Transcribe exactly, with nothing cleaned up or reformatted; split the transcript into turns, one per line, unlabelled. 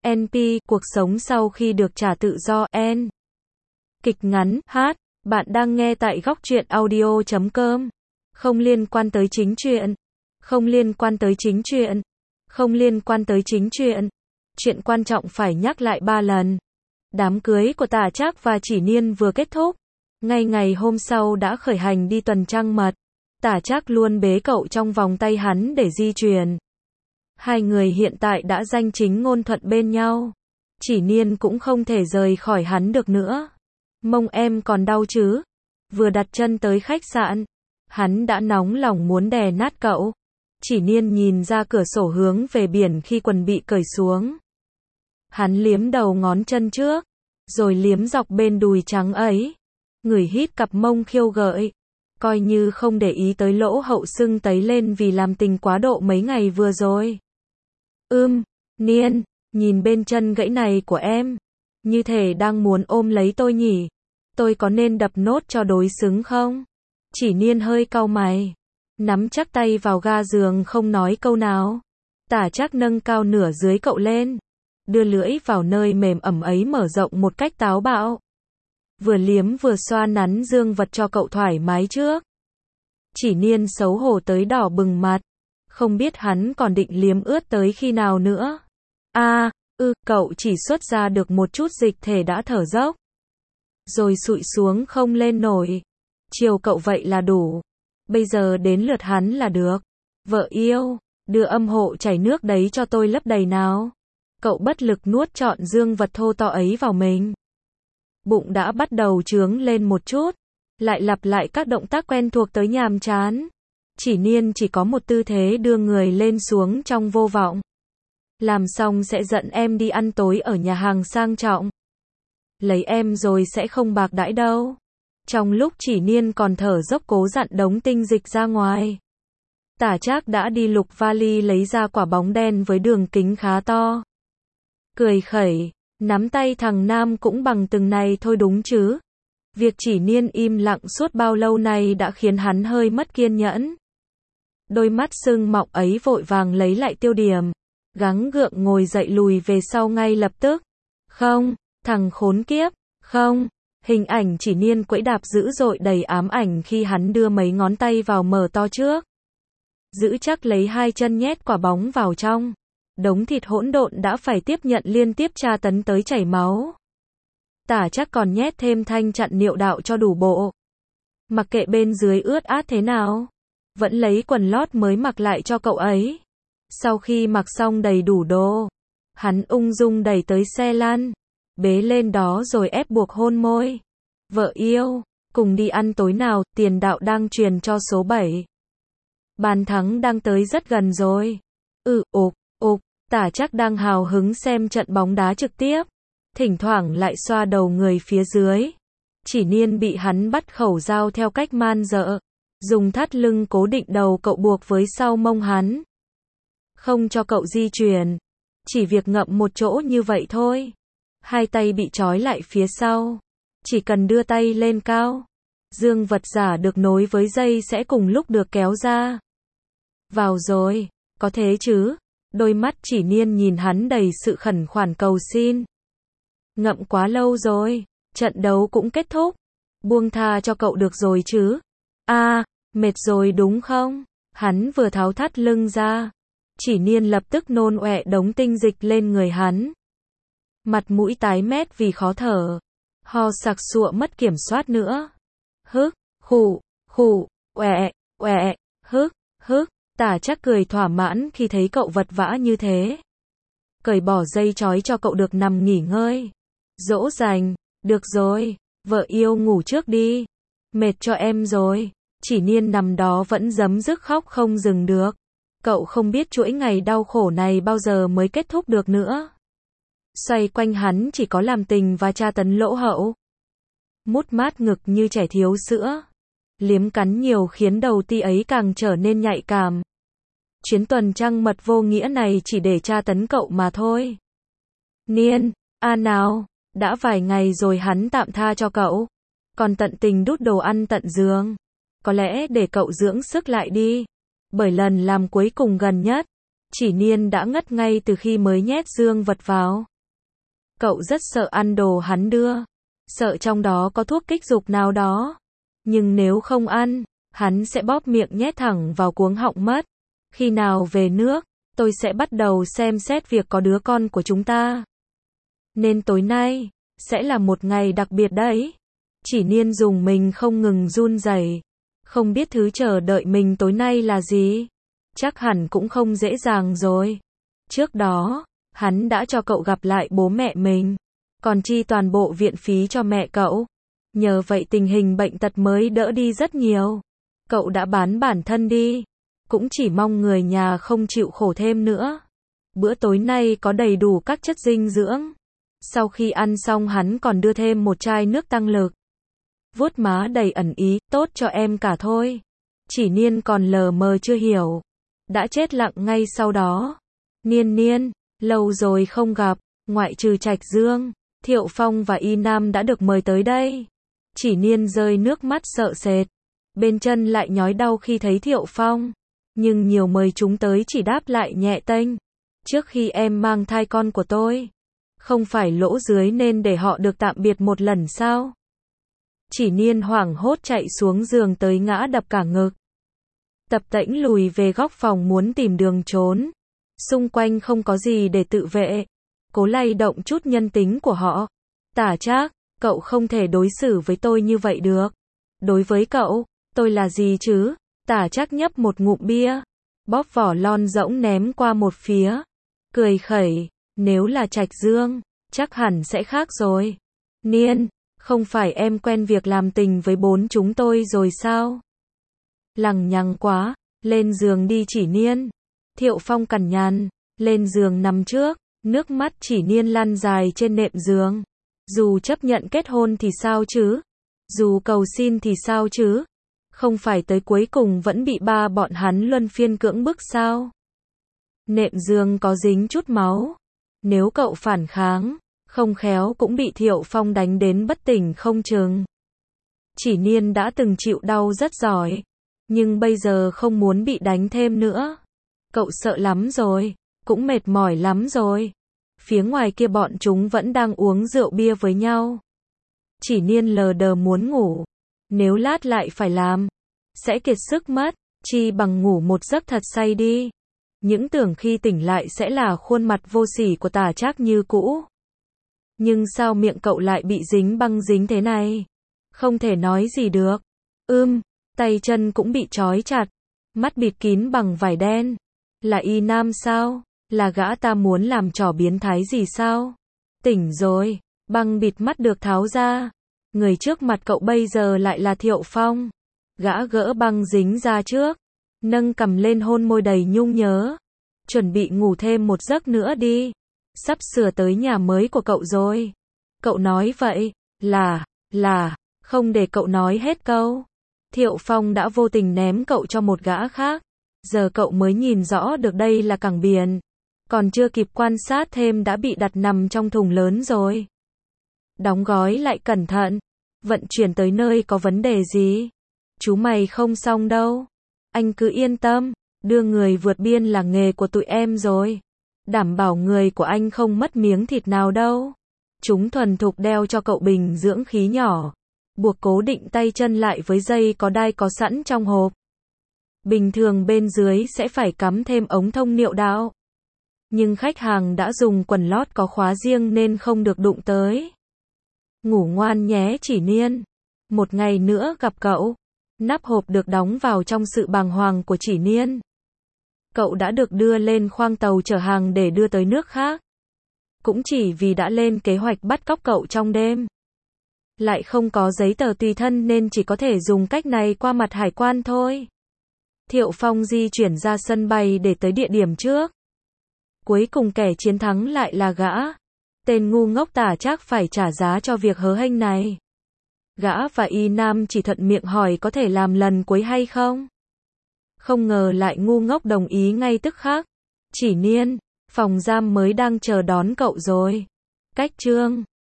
en pê, cuộc sống sau khi được trả tự do, N. Kịch ngắn, H. Bạn đang nghe tại góc truyện audio chấm com. Không liên quan tới chính truyện. Không liên quan tới chính truyện. Không liên quan tới chính truyện. Chuyện quan trọng phải nhắc lại ba lần. Đám cưới của Tả Trác và Chỉ Niên vừa kết thúc. Ngay ngày hôm sau đã khởi hành đi tuần trăng mật. Tả Trác luôn bế cậu trong vòng tay hắn để di truyền. Hai người hiện tại đã danh chính ngôn thuận bên nhau. Chỉ Niên cũng không thể rời khỏi hắn được nữa. Mông em còn đau chứ? Vừa đặt chân tới khách sạn, hắn đã nóng lòng muốn đè nát cậu. Chỉ Niên nhìn ra cửa sổ hướng về biển khi quần bị cởi xuống. Hắn liếm đầu ngón chân trước, rồi liếm dọc bên đùi trắng ấy. Ngửi hít cặp mông khiêu gợi, coi như không để ý tới lỗ hậu sưng tấy lên vì làm tình quá độ mấy ngày vừa rồi. Ưm, Niên, nhìn bên chân gãy này của em, như thể đang muốn ôm lấy tôi nhỉ. Tôi có nên đập nốt cho đối xứng không? Chỉ Niên hơi cau mày, nắm chắc tay vào ga giường không nói câu nào. Tả Trác nâng cao nửa dưới cậu lên, đưa lưỡi vào nơi mềm ẩm ấy mở rộng một cách táo bạo. Vừa liếm vừa xoa nắn dương vật cho cậu thoải mái trước. Chỉ Niên xấu hổ tới đỏ bừng mặt, không biết hắn còn định liếm ướt tới khi nào nữa. A, à, ư, cậu chỉ xuất ra được một chút dịch thể đã thở dốc, rồi sụi xuống không lên nổi. Chiều cậu vậy là đủ. Bây giờ đến lượt hắn là được. Vợ yêu, đưa âm hộ chảy nước đấy cho tôi lấp đầy nào. Cậu bất lực nuốt trọn dương vật thô to ấy vào mình. Bụng đã bắt đầu trướng lên một chút, lại lặp lại các động tác quen thuộc tới nhàm chán. Chỉ Niên chỉ có một tư thế đưa người lên xuống trong vô vọng. Làm xong sẽ dẫn em đi ăn tối ở nhà hàng sang trọng. Lấy em rồi sẽ không bạc đãi đâu. Trong lúc Chỉ Niên còn thở dốc cố dặn đống tinh dịch ra ngoài, Tả Trác đã đi lục vali lấy ra quả bóng đen với đường kính khá to. Cười khẩy, nắm tay thằng Nam cũng bằng từng này thôi đúng chứ. Việc Chỉ Niên im lặng suốt bao lâu nay đã khiến hắn hơi mất kiên nhẫn. Đôi mắt sưng mọng ấy vội vàng lấy lại tiêu điểm, gắng gượng ngồi dậy lùi về sau ngay lập tức. Không, thằng khốn kiếp, không. Hình ảnh Chỉ Niên quẫy đạp dữ dội đầy ám ảnh khi hắn đưa mấy ngón tay vào mở to trước. Giữ chắc lấy hai chân nhét quả bóng vào trong. Đống thịt hỗn độn đã phải tiếp nhận liên tiếp tra tấn tới chảy máu. Tả Trác còn nhét thêm thanh chặn niệu đạo cho đủ bộ. Mặc kệ bên dưới ướt át thế nào, vẫn lấy quần lót mới mặc lại cho cậu ấy. Sau khi mặc xong đầy đủ đồ, hắn ung dung đẩy tới xe lăn, bế lên đó rồi ép buộc hôn môi. Vợ yêu, cùng đi ăn tối nào, tiền đạo đang truyền cho số bảy. Bàn thắng đang tới rất gần rồi. Ừ, ục, ục, Tả Trác đang hào hứng xem trận bóng đá trực tiếp, thỉnh thoảng lại xoa đầu người phía dưới. Chỉ Niên bị hắn bắt khẩu dao theo cách man dợ, dùng thắt lưng cố định đầu cậu buộc với sau mông hắn, không cho cậu di chuyển. Chỉ việc ngậm một chỗ như vậy thôi. Hai tay bị trói lại phía sau, chỉ cần đưa tay lên cao, dương vật giả được nối với dây sẽ cùng lúc được kéo ra. Vào rồi, có thế chứ? Đôi mắt Chỉ Niên nhìn hắn đầy sự khẩn khoản cầu xin. Ngậm quá lâu rồi, trận đấu cũng kết thúc. Buông tha cho cậu được rồi chứ? A, à, mệt rồi đúng không? Hắn vừa tháo thắt lưng ra, Chỉ Niên lập tức nôn ọe đống tinh dịch lên người hắn. Mặt mũi tái mét vì khó thở, ho sặc sụa mất kiểm soát nữa. Hức, khụ, khụ, ọe, ọe, hức, hức. Tả Trác cười thỏa mãn khi thấy cậu vật vã như thế. Cởi bỏ dây trói cho cậu được nằm nghỉ ngơi. Dỗ dành, được rồi, vợ yêu ngủ trước đi. Mệt cho em rồi. Chỉ Niên nằm đó vẫn giấm dứt khóc không dừng được. Cậu không biết chuỗi ngày đau khổ này bao giờ mới kết thúc được nữa. Xoay quanh hắn chỉ có làm tình và tra tấn lỗ hậu. Mút mát ngực như trẻ thiếu sữa. Liếm cắn nhiều khiến đầu ti ấy càng trở nên nhạy cảm. Chuyến tuần trăng mật vô nghĩa này chỉ để tra tấn cậu mà thôi. Niên, a nào, đã vài ngày rồi hắn tạm tha cho cậu, còn tận tình đút đồ ăn tận giường. Có lẽ để cậu dưỡng sức lại đi. Bởi lần làm cuối cùng gần nhất, Chỉ Niên đã ngất ngay từ khi mới nhét dương vật vào. Cậu rất sợ ăn đồ hắn đưa, sợ trong đó có thuốc kích dục nào đó. Nhưng nếu không ăn, hắn sẽ bóp miệng nhét thẳng vào cuống họng mất. Khi nào về nước, tôi sẽ bắt đầu xem xét việc có đứa con của chúng ta. Nên tối nay, sẽ là một ngày đặc biệt đấy. Chỉ Niên dùng mình không ngừng run rẩy, không biết thứ chờ đợi mình tối nay là gì. Chắc hẳn cũng không dễ dàng rồi. Trước đó, hắn đã cho cậu gặp lại bố mẹ mình, còn chi toàn bộ viện phí cho mẹ cậu. Nhờ vậy tình hình bệnh tật mới đỡ đi rất nhiều. Cậu đã bán bản thân đi, cũng chỉ mong người nhà không chịu khổ thêm nữa. Bữa tối nay có đầy đủ các chất dinh dưỡng. Sau khi ăn xong hắn còn đưa thêm một chai nước tăng lực. Vuốt má đầy ẩn ý, tốt cho em cả thôi. Chỉ Niên còn lờ mờ chưa hiểu. Đã chết lặng ngay sau đó. Niên Niên, lâu rồi không gặp, ngoại trừ Trạch Dương, Thiệu Phong và Y Nam đã được mời tới đây. Chỉ Niên rơi nước mắt sợ sệt. Bên chân lại nhói đau khi thấy Thiệu Phong. Nhưng nhiều mời chúng tới chỉ đáp lại nhẹ tênh. Trước khi em mang thai con của tôi, không phải lỗ dưới nên để họ được tạm biệt một lần sao? Chỉ Niên hoảng hốt chạy xuống giường tới ngã đập cả ngực. Tập Tễnh lùi về góc phòng muốn tìm đường trốn. Xung quanh không có gì để tự vệ. Cố lay động chút nhân tính của họ. Tả Trác, cậu không thể đối xử với tôi như vậy được. Đối với cậu, tôi là gì chứ? Tả Trác nhấp một ngụm bia, bóp vỏ lon rỗng ném qua một phía. Cười khẩy, nếu là Trạch Dương, chắc hẳn sẽ khác rồi. Niên, không phải em quen việc làm tình với bốn chúng tôi rồi sao? Lằng nhằng quá, lên giường đi Chỉ Niên. Thiệu Phong cằn nhằn, lên giường nằm trước, nước mắt Chỉ Niên lăn dài trên nệm giường. Dù chấp nhận kết hôn thì sao chứ? Dù cầu xin thì sao chứ? Không phải tới cuối cùng vẫn bị ba bọn hắn luân phiên cưỡng bức sao? Nệm giường có dính chút máu. Nếu cậu phản kháng, không khéo cũng bị Thiệu Phong đánh đến bất tỉnh không chừng. Chỉ Niên đã từng chịu đau rất giỏi, nhưng bây giờ không muốn bị đánh thêm nữa. Cậu sợ lắm rồi, cũng mệt mỏi lắm rồi. Phía ngoài kia bọn chúng vẫn đang uống rượu bia với nhau. Chỉ Niên lờ đờ muốn ngủ. Nếu lát lại phải làm, sẽ kiệt sức mất, chi bằng ngủ một giấc thật say đi. Những tưởng khi tỉnh lại sẽ là khuôn mặt vô sỉ của Tả Trác như cũ. Nhưng sao miệng cậu lại bị dính băng dính thế này? Không thể nói gì được. Ưm, tay chân cũng bị trói chặt, mắt bịt kín bằng vải đen. Là Y Nam sao? Là gã ta muốn làm trò biến thái gì sao? Tỉnh rồi, băng bịt mắt được tháo ra. Người trước mặt cậu bây giờ lại là Thiệu Phong. Gã gỡ băng dính ra trước, nâng cằm lên hôn môi đầy nhung nhớ. Chuẩn bị ngủ thêm một giấc nữa đi. Sắp sửa tới nhà mới của cậu rồi. Cậu nói vậy, là, là, không để cậu nói hết câu. Thiệu Phong đã vô tình ném cậu cho một gã khác. Giờ cậu mới nhìn rõ được đây là cảng biển. Còn chưa kịp quan sát thêm đã bị đặt nằm trong thùng lớn rồi. Đóng gói lại cẩn thận. Vận chuyển tới nơi có vấn đề gì? Chú mày không xong đâu. Anh cứ yên tâm, đưa người vượt biên là nghề của tụi em rồi. Đảm bảo người của anh không mất miếng thịt nào đâu. Chúng thuần thục đeo cho cậu bình dưỡng khí nhỏ. Buộc cố định tay chân lại với dây có đai có sẵn trong hộp. Bình thường bên dưới sẽ phải cắm thêm ống thông niệu đạo. Nhưng khách hàng đã dùng quần lót có khóa riêng nên không được đụng tới. Ngủ ngoan nhé Chỉ Niên. Một ngày nữa gặp cậu. Nắp hộp được đóng vào trong sự bàng hoàng của Chỉ Niên. Cậu đã được đưa lên khoang tàu chở hàng để đưa tới nước khác. Cũng chỉ vì đã lên kế hoạch bắt cóc cậu trong đêm. Lại không có giấy tờ tùy thân nên chỉ có thể dùng cách này qua mặt hải quan thôi. Thiệu Phong di chuyển ra sân bay để tới địa điểm trước. Cuối cùng kẻ chiến thắng lại là gã. Tên ngu ngốc Tả Trác phải trả giá cho việc hớ hênh này. Gã và Y Nam chỉ thuận miệng hỏi có thể làm lần cuối hay không. Không ngờ lại ngu ngốc đồng ý ngay tức khắc. Chỉ Niên, phòng giam mới đang chờ đón cậu rồi. Cách chương